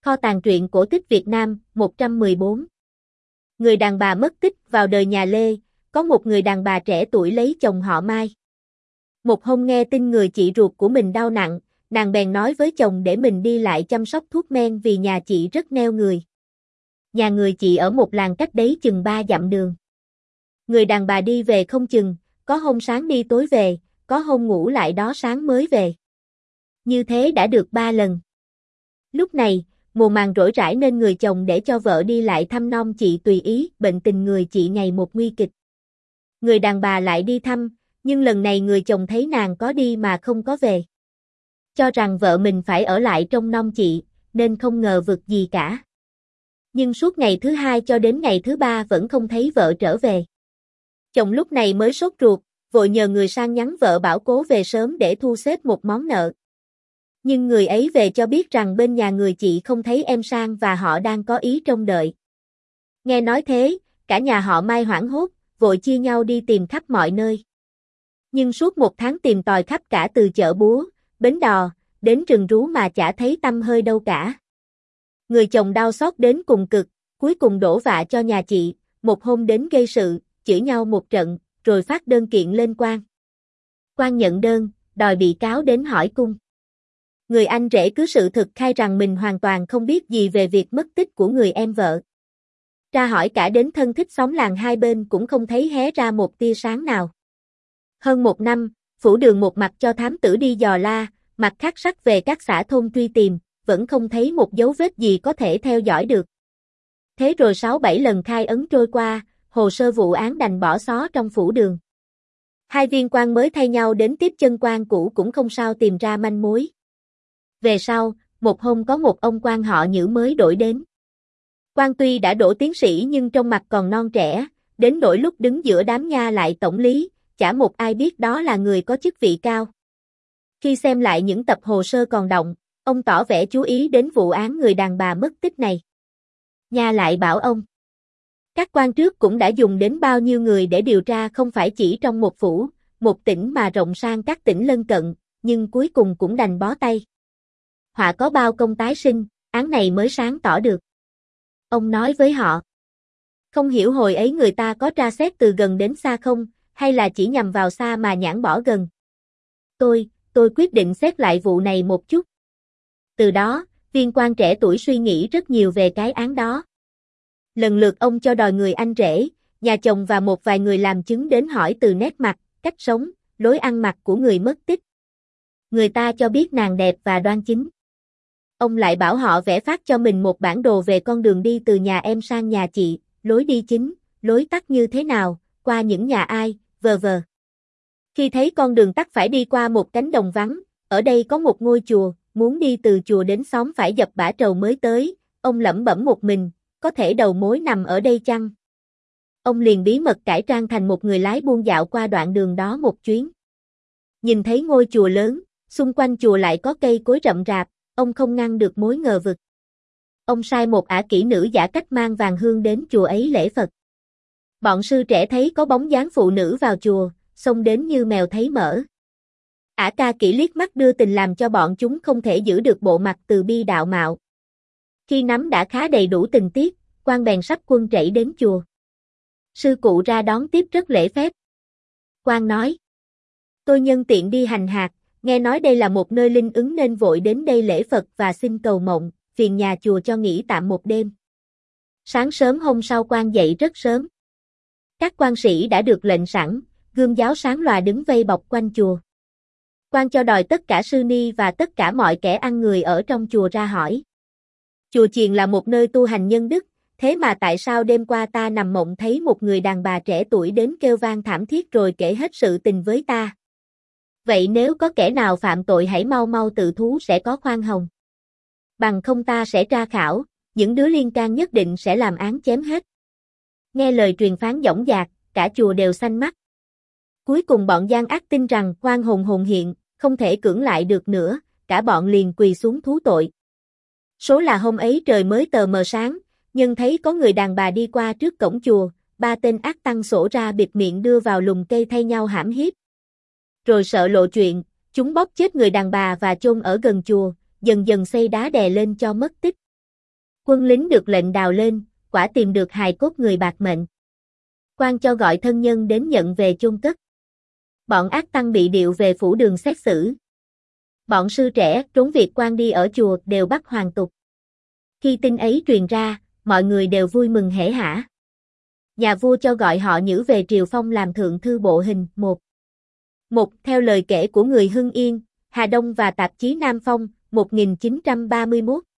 Kho tàng truyện cổ tích Việt Nam, 114. Người đàn bà mất tích. Vào đời nhà Lê, có một người đàn bà trẻ tuổi lấy chồng họ Mai. Một hôm nghe tin người chị ruột của mình đau nặng, nàng bèn nói với chồng để mình đi lại chăm sóc thuốc men vì nhà chị rất neo người. Nhà người chị ở một làng cách đấy chừng 3 dặm đường. Người đàn bà đi về không chừng, có hôm sáng đi tối về, có hôm ngủ lại đó sáng mới về. Như thế đã được 3 lần. Lúc này, mùa màng rỗi rãi nên người chồng để cho vợ đi lại thăm nom chị tùy ý, bệnh tình người chị ngày một nguy kịch. Người đàn bà lại đi thăm, nhưng lần này người chồng thấy nàng có đi mà không có về. Cho rằng vợ mình phải ở lại trông nom chị, nên không ngờ vực gì cả. Nhưng suốt ngày thứ 2 cho đến ngày thứ 3 vẫn không thấy vợ trở về. Chồng lúc này mới sốt ruột, vội nhờ người sang nhắn vợ bảo cố về sớm để thu xếp một món nợ. Nhưng người ấy về cho biết rằng bên nhà người chị không thấy em sang và họ đang có ý trông đợi. Nghe nói thế, cả nhà họ Mai hoảng hốt, vội chia nhau đi tìm khắp mọi nơi. Nhưng suốt 1 tháng tìm tòi khắp cả từ chợ búa, bến đò, đến rừng rú mà chả thấy tăm hơi đâu cả. Người chồng đau xót đến cùng cực, cuối cùng đổ vạ cho nhà chị, một hôm đến gây sự, chửi nhau một trận, rồi phát đơn kiện lên quan. Quan nhận đơn, đòi bị cáo đến hỏi cung. Người anh rể cứ sự thực khai rằng mình hoàn toàn không biết gì về việc mất tích của người em vợ. Tra hỏi cả đến thân thích xóm làng hai bên cũng không thấy hé ra một tia sáng nào. Hơn 1 năm, phủ đường một mặt cho thám tử đi dò la, mặt khác sắc về các xã thôn truy tìm, vẫn không thấy một dấu vết gì có thể theo dõi được. Thế rồi 6-7 lần khai ấn trôi qua, hồ sơ vụ án đành bỏ xó trong phủ đường. 2 viên quan mới thay nhau đến tiếp chân quan cũ cũng không sao tìm ra manh mối. Về sau, một hôm có một ông quan họ Nhữ mới đổi đến. Quan tuy đã đỗ tiến sĩ nhưng trong mặt còn non trẻ, đến nỗi lúc đứng giữa đám nha lại tổng lý, chả một ai biết đó là người có chức vị cao. Khi xem lại những tập hồ sơ còn đọng, ông tỏ vẻ chú ý đến vụ án người đàn bà mất tích này. Nha lại bảo ông, các quan trước cũng đã dùng đến bao nhiêu người để điều tra không phải chỉ trong một phủ, một tỉnh mà rộng sang các tỉnh lân cận, nhưng cuối cùng cũng đành bó tay. Họa có bao công tái sinh, án này mới sáng tỏ được. Ông nói với họ, không hiểu hồi ấy người ta có tra xét từ gần đến xa không, hay là chỉ nhằm vào xa mà nhãn bỏ gần. Tôi quyết định xét lại vụ này một chút. Từ đó, viên quan trẻ tuổi suy nghĩ rất nhiều về cái án đó. Lần lượt ông cho đòi người anh rể, nhà chồng và một vài người làm chứng đến hỏi từ nét mặt, cách sống, lối ăn mặc của người mất tích. Người ta cho biết nàng đẹp và đoan chính. Ông lại bảo họ vẽ phát cho mình một bản đồ về con đường đi từ nhà em sang nhà chị, lối đi chính, lối tắt như thế nào, qua những nhà ai, v.v. Khi thấy con đường tắt phải đi qua một cánh đồng vắng, ở đây có một ngôi chùa, muốn đi từ chùa đến xóm phải dập bả trầu mới tới, ông lẩm bẩm một mình, có thể đầu mối nằm ở đây chăng? Ông liền bí mật cải trang thành một người lái buôn dạo qua đoạn đường đó một chuyến. Nhìn thấy ngôi chùa lớn, xung quanh chùa lại có cây cối rậm rạp, ông không ngăn được mối ngờ vực. Ông sai một ả kỹ nữ giả cách mang vàng hương đến chùa ấy lễ Phật. Bọn sư trẻ thấy có bóng dáng phụ nữ vào chùa, xông đến như mèo thấy mỡ. Ả ca kỹ liếc mắt đưa tình làm cho bọn chúng không thể giữ được bộ mặt từ bi đạo mạo. Khi nắm đã khá đầy đủ tình tiết, quan bèn sắp quân trẩy đến chùa. Sư cụ ra đón tiếp rất lễ phép. Quan nói, tôi nhân tiện đi hành hạt, nghe nói đây là một nơi linh ứng nên vội đến đây lễ Phật và xin cầu mộng, phiền nhà chùa cho nghỉ tạm một đêm. Sáng sớm hôm sau quan dậy rất sớm. Các quan sĩ đã được lệnh sẵn, gươm giáo sáng lòa đứng vây bọc quanh chùa. Quan cho đòi tất cả sư ni và tất cả mọi kẻ ăn người ở trong chùa ra hỏi. Chùa chiền là một nơi tu hành nhân đức, thế mà tại sao đêm qua ta nằm mộng thấy một người đàn bà trẻ tuổi đến kêu vang thảm thiết rồi kể hết sự tình với ta. Vậy nếu có kẻ nào phạm tội hãy mau mau tự thú sẽ có khoan hồng. Bằng không ta sẽ tra khảo, những đứa liên can nhất định sẽ làm án chém hết. Nghe lời truyền phán dõng dạc, cả chùa đều xanh mắt. Cuối cùng bọn gian ác tin rằng oan hồn hồn hiện, không thể cưỡng lại được nữa, cả bọn liền quỳ xuống thú tội. Số là hôm ấy trời mới tờ mờ sáng, nhưng thấy có người đàn bà đi qua trước cổng chùa, 3 tên ác tăng xổ ra bịt miệng đưa vào lùm cây thay nhau hãm hiếp. Rồi sợ lộ chuyện, chúng bóp chết người đàn bà và chôn ở gần chùa, dần dần xây đá đè lên cho mất tích. Quân lính được lệnh đào lên, quả tìm được hài cốt người bạc mệnh. Quan cho gọi thân nhân đến nhận về chôn cất. Bọn ác tăng bị điệu về phủ đường xét xử. Bọn sư trẻ trốn việc quan đi ở chùa đều bắt hoàn tục. Khi tin ấy truyền ra, mọi người đều vui mừng hể hả. Nhà vua cho gọi họ Nhữ về triều phong làm thượng thư bộ hình. Một theo lời kể của người Hưng Yên, Hà Đông và tạp chí Nam Phong, 1931.